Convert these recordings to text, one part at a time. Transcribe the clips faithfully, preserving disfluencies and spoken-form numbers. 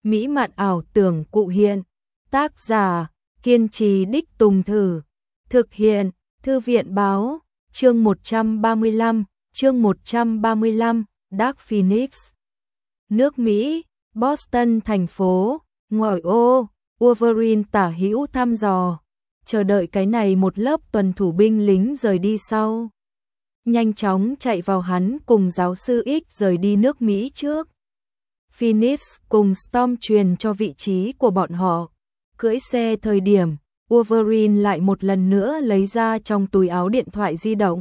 mỹ mạn ảo tưởng cụ hiện. Tác giả, kiên trì đích tùng thử. Thực hiện, Thư viện Báo. Chương một trăm ba mươi lăm, chương một trăm ba mươi lăm, Dark Phoenix. Nước Mỹ, Boston thành phố, ngoại ô, Wolverine tả hữu thăm dò, chờ đợi cái này một lớp tuần thủ binh lính rời đi sau. Nhanh chóng chạy vào hắn cùng giáo sư X rời đi nước Mỹ trước. Phoenix cùng Storm truyền cho vị trí của bọn họ. Cưỡi xe thời điểm, Wolverine lại một lần nữa lấy ra trong túi áo điện thoại di động.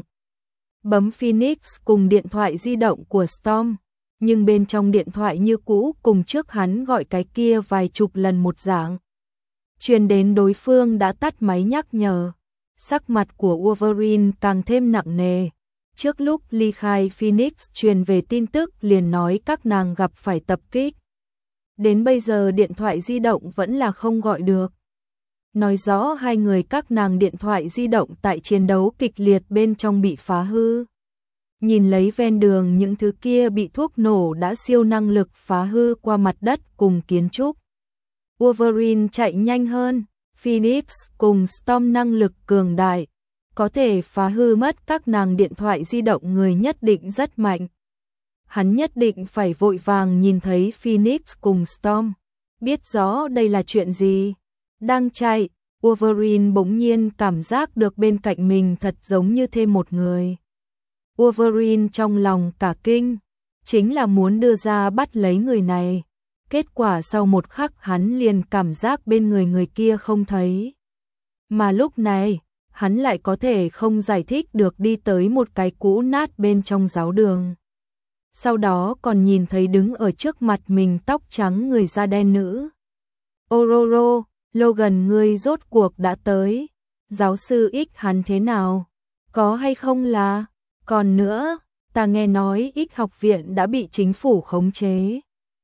Bấm Phoenix cùng điện thoại di động của Storm, nhưng bên trong điện thoại như cũ cùng trước hắn gọi cái kia vài chục lần một dạng. Truyền đến đối phương đã tắt máy nhắc nhở. Sắc mặt của Wolverine càng thêm nặng nề. Trước lúc ly khai Phoenix truyền về tin tức liền nói các nàng gặp phải tập kích. Đến bây giờ điện thoại di động vẫn là không gọi được. Nói rõ hai người các nàng điện thoại di động tại chiến đấu kịch liệt bên trong bị phá hư. Nhìn lấy ven đường những thứ kia bị thuốc nổ đã siêu năng lực phá hư qua mặt đất cùng kiến trúc. Wolverine chạy nhanh hơn, Phoenix cùng Storm năng lực cường đại, có thể phá hư mất các nàng điện thoại di động người nhất định rất mạnh. Hắn nhất định phải vội vàng nhìn thấy Phoenix cùng Storm, biết rõ đây là chuyện gì. Đang chạy, Wolverine bỗng nhiên cảm giác được bên cạnh mình thật giống như thêm một người. Wolverine trong lòng cả kinh, chính là muốn đưa ra bắt lấy người này. Kết quả sau một khắc hắn liền cảm giác bên người người kia không thấy. Mà lúc này, hắn lại có thể không giải thích được đi tới một cái cũ nát bên trong giáo đường. Sau đó còn nhìn thấy đứng ở trước mặt mình tóc trắng người da đen nữ. Ororo, Logan ngươi rốt cuộc đã tới. Giáo sư X hắn thế nào? Có hay không là? Còn nữa, ta nghe nói X học viện đã bị chính phủ khống chế.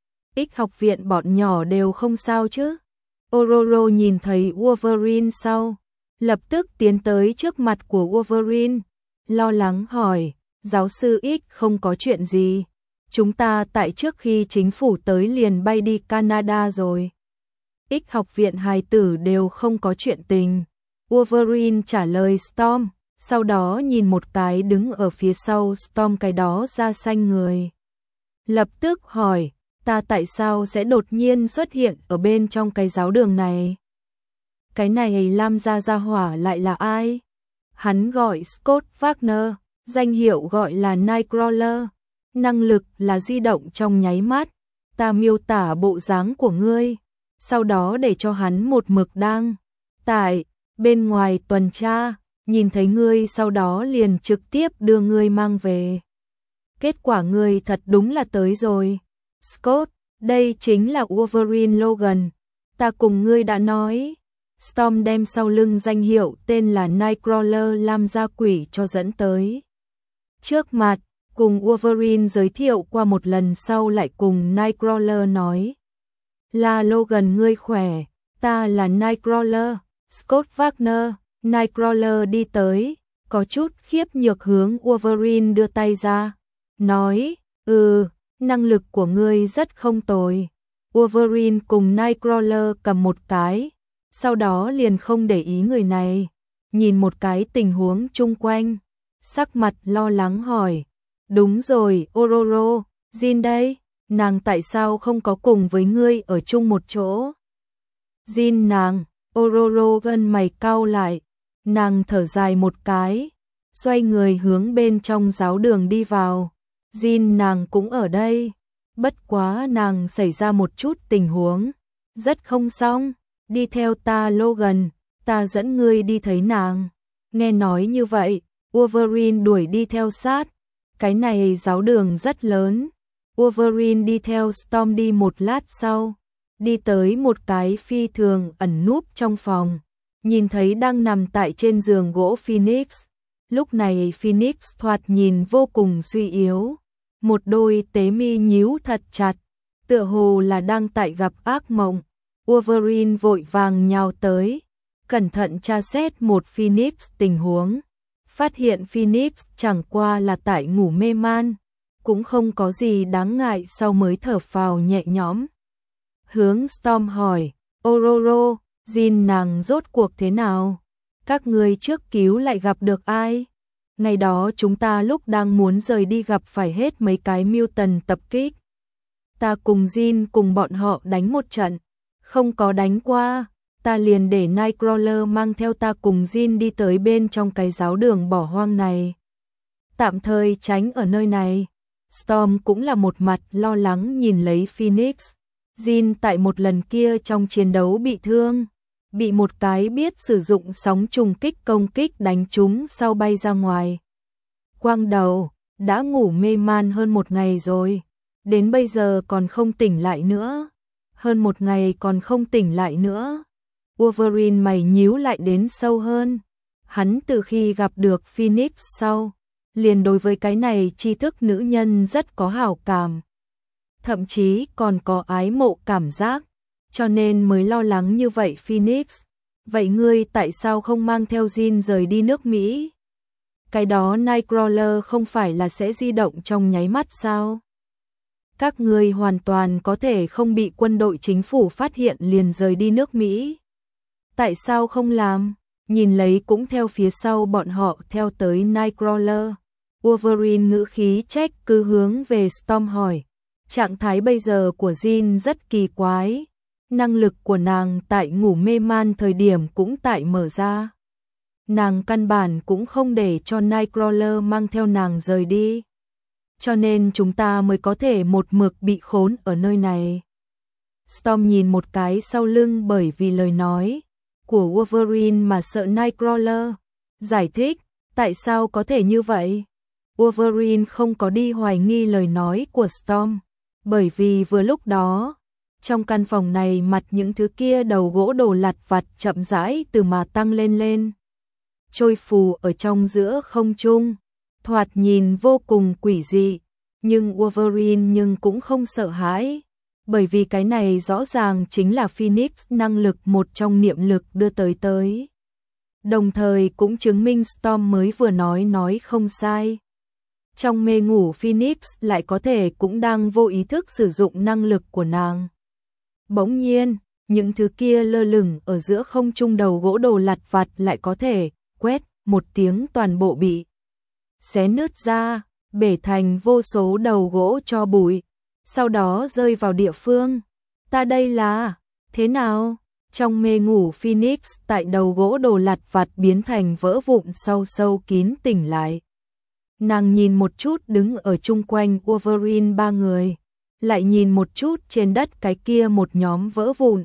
X học viện bọn nhỏ đều không sao chứ? Ororo nhìn thấy Wolverine sau, lập tức tiến tới trước mặt của Wolverine, lo lắng hỏi, giáo sư X không có chuyện gì. Chúng ta tại trước khi chính phủ tới liền bay đi Canada rồi. X học viện hài tử đều không có chuyện tình. Wolverine trả lời Storm, sau đó nhìn một cái đứng ở phía sau Storm cái đó da xanh người. Lập tức hỏi, ta tại sao sẽ đột nhiên xuất hiện ở bên trong cái giáo đường này? Cái này Lam gia gia hỏa lại là ai? Hắn gọi Scott Wagner, danh hiệu gọi là Nightcrawler, năng lực là di động trong nháy mắt. Ta miêu tả bộ dáng của ngươi, sau đó để cho hắn một mực đang tại bên ngoài tuần tra, nhìn thấy ngươi sau đó liền trực tiếp đưa ngươi mang về. Kết quả ngươi thật đúng là tới rồi. Scott, đây chính là Wolverine Logan, ta cùng ngươi đã nói. Storm đem sau lưng danh hiệu tên là Nightcrawler Lam gia quỷ cho dẫn tới. Trước mặt, cùng Wolverine giới thiệu qua một lần sau lại cùng Nightcrawler nói. Là Logan ngươi khỏe, ta là Nightcrawler, Scott Wagner. Nightcrawler đi tới, có chút khiếp nhược hướng Wolverine đưa tay ra. Nói, ừ, năng lực của ngươi rất không tồi. Wolverine cùng Nightcrawler cầm một cái, sau đó liền không để ý người này, nhìn một cái tình huống chung quanh, sắc mặt lo lắng hỏi, đúng rồi Ororo, Jean đây, nàng tại sao không có cùng với ngươi ở chung một chỗ? Jean nàng, Ororo gân mày cau lại, nàng thở dài một cái, xoay người hướng bên trong giáo đường đi vào. Jean nàng cũng ở đây, bất quá nàng xảy ra một chút tình huống, rất không xong. Đi theo ta Logan, ta dẫn ngươi đi thấy nàng. Nghe nói như vậy, Wolverine đuổi đi theo sát. Cái này giáo đường rất lớn. Wolverine đi theo Storm đi một lát sau, đi tới một cái phi thường ẩn núp trong phòng, nhìn thấy đang nằm tại trên giường gỗ Phoenix. Lúc này Phoenix thoạt nhìn vô cùng suy yếu, một đôi tế mi nhíu thật chặt, tựa hồ là đang tại gặp ác mộng. Wolverine vội vàng nhào tới, cẩn thận tra xét một Phoenix tình huống, phát hiện Phoenix chẳng qua là tại ngủ mê man, cũng không có gì đáng ngại, sau mới thở phào nhẹ nhõm. hướng Storm hỏi, Ororo, Jin nàng rốt cuộc thế nào? Các người trước cứu lại gặp được ai? Ngày đó chúng ta lúc đang muốn rời đi gặp phải hết mấy cái mutant tập kích. Ta cùng Jin cùng bọn họ đánh một trận, không có đánh qua, ta liền để Nightcrawler mang theo ta cùng Jin đi tới bên trong cái giáo đường bỏ hoang này. Tạm thời tránh ở nơi này. Storm cũng là một mặt lo lắng nhìn lấy Phoenix. Jin tại một lần kia trong chiến đấu bị thương, bị một cái biết sử dụng sóng trùng kích công kích đánh trúng sau bay ra ngoài. Quang đầu, đã ngủ mê man hơn một ngày rồi, đến bây giờ còn không tỉnh lại nữa. Hơn một ngày còn không tỉnh lại nữa. Wolverine mày nhíu lại đến sâu hơn. Hắn từ khi gặp được Phoenix sau, liền đối với cái này tri thức nữ nhân rất có hảo cảm. Thậm chí còn có ái mộ cảm giác, cho nên mới lo lắng như vậy Phoenix. Vậy ngươi tại sao không mang theo Jin rời đi nước Mỹ? Cái đó Nightcrawler không phải là sẽ di động trong nháy mắt sao? Các ngươi hoàn toàn có thể không bị quân đội chính phủ phát hiện liền rời đi nước Mỹ. Tại sao không làm? Nhìn lấy cũng theo phía sau bọn họ theo tới Nightcrawler. Wolverine ngữ khí trách cứ hướng về Storm hỏi. Trạng thái bây giờ của Jin rất kỳ quái. Năng lực của nàng tại ngủ mê man thời điểm cũng tại mở ra. Nàng căn bản cũng không để cho Nightcrawler mang theo nàng rời đi. Cho nên chúng ta mới có thể một mực bị khốn ở nơi này. Storm nhìn một cái sau lưng bởi vì lời nói của Wolverine mà sợ Nightcrawler. Giải thích, tại sao có thể như vậy? Wolverine không có đi hoài nghi lời nói của Storm, bởi vì vừa lúc đó, trong căn phòng này mặt những thứ kia đầu gỗ đồ lặt vặt chậm rãi từ mà tăng lên lên. Trôi phù ở trong giữa không trung, thoạt nhìn vô cùng quỷ dị, nhưng Wolverine nhưng cũng không sợ hãi, bởi vì cái này rõ ràng chính là Phoenix năng lực một trong niệm lực đưa tới tới. Đồng thời cũng chứng minh Storm mới vừa nói nói không sai. Trong mê ngủ Phoenix lại có thể cũng đang vô ý thức sử dụng năng lực của nàng. Bỗng nhiên, những thứ kia lơ lửng ở giữa không trung đầu gỗ đồ lặt vặt lại có thể quét một tiếng toàn bộ bị xé nứt ra, bể thành vô số đầu gỗ cho bụi, sau đó rơi vào địa phương. Ta đây là thế nào? Trong mê ngủ Phoenix tại đầu gỗ đồ lặt vặt biến thành vỡ vụn sau sâu kín tỉnh lại. Nàng nhìn một chút đứng ở chung quanh Wolverine ba người, lại nhìn một chút trên đất cái kia một nhóm vỡ vụn.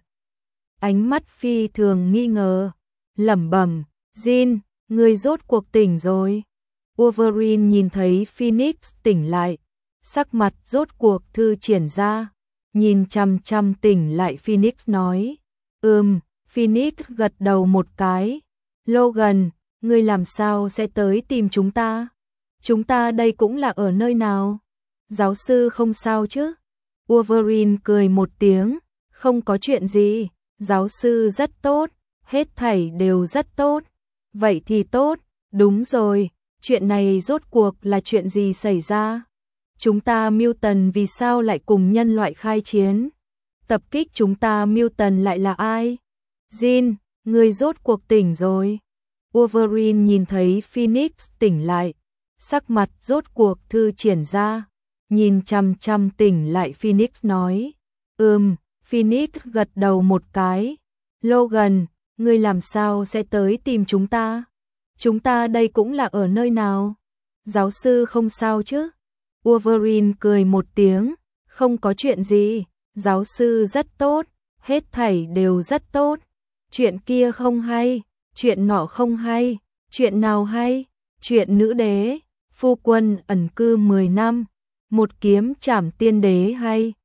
Ánh mắt phi thường nghi ngờ, lẩm bẩm, Jin, ngươi rốt cuộc tỉnh rồi. Wolverine nhìn thấy Phoenix tỉnh lại, sắc mặt rốt cuộc thư triển ra, nhìn chăm chăm tỉnh lại Phoenix nói, ừm, Phoenix gật đầu một cái, Logan, ngươi làm sao sẽ tới tìm chúng ta? Chúng ta đây cũng là ở nơi nào? Giáo sư không sao chứ? Wolverine cười một tiếng, không có chuyện gì, giáo sư rất tốt, hết thảy đều rất tốt. Vậy thì tốt, đúng rồi, chuyện này rốt cuộc là chuyện gì xảy ra? Chúng ta mutant vì sao lại cùng nhân loại khai chiến? Tập kích chúng ta mutant lại là ai? Jin, ngươi rốt cuộc tỉnh rồi. Wolverine nhìn thấy Phoenix tỉnh lại, sắc mặt rốt cuộc thư triển ra, nhìn chăm chăm tỉnh lại Phoenix nói, ừm, Phoenix gật đầu một cái, Logan, ngươi làm sao sẽ tới tìm chúng ta? Chúng ta đây cũng là ở nơi nào? Giáo sư không sao chứ? Wolverine cười một tiếng, không có chuyện gì, giáo sư rất tốt, hết thảy đều rất tốt. Chuyện kia không hay, chuyện nọ không hay, chuyện nào hay? Chuyện nữ đế, phu quân ẩn cư mười năm, một kiếm trảm tiên đế hay?